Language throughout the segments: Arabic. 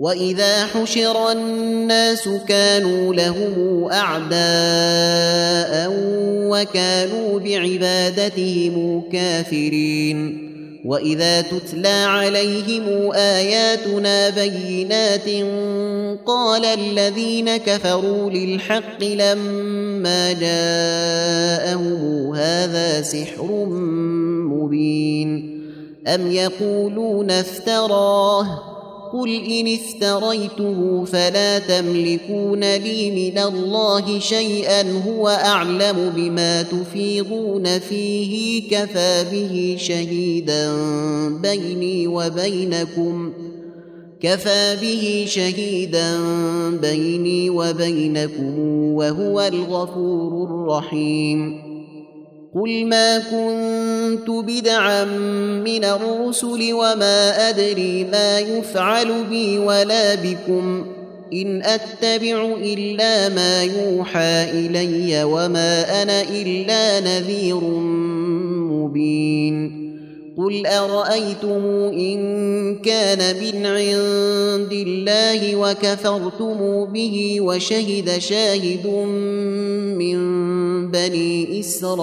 وإذا حشر الناس كانوا لهم أعداء وكانوا بعبادتهم كافرين وإذا تتلى عليهم آياتنا بينات قال الذين كفروا للحق لما جاءهم هذا سحر مبين أم يقولون افتراه قل إن افتريته فلا تملكون لي من الله شيئا هو أعلم بما تفيضون فيه كفى به شهيدا بيني وبينكم وهو الغفور الرحيم قل ما كنت بدعا من الرسل وما أدري ما يفعل بي ولا بكم إن أتبع إلا ما يوحى إلي وما أنا إلا نذير مبين قل أرأيتم إن كان من عند الله وكفرتم به وشهد شاهد من بني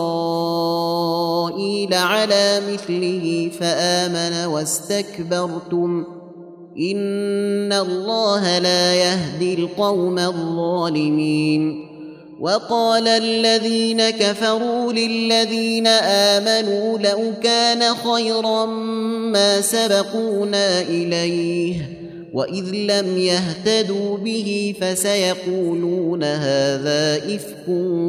إسرائيل على مثله فآمن واستكبرتم إن الله لا يهدي القوم الظالمين وقال الذين كفروا للذين آمنوا لو كان خيرا ما سبقونا إليه وإذ لم يهتدوا به فسيقولون هذا إفك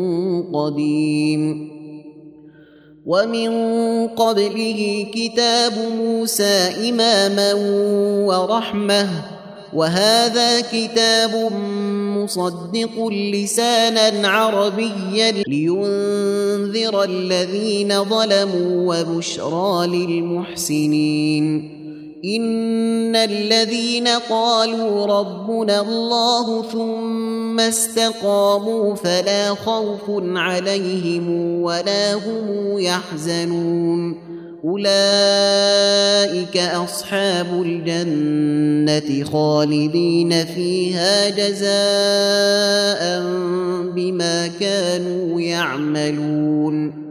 قديم ومن قبله كتاب موسى إماما ورحمة وهذا كتاب مصدق لسانا عربيا لينذر الذين ظلموا وبشرى للمحسنين إن الذين قالوا ربنا الله ثم استقاموا فلا خوف عليهم ولا هم يحزنون أولئك أصحاب الجنة خالدين فيها جزاء بما كانوا يعملون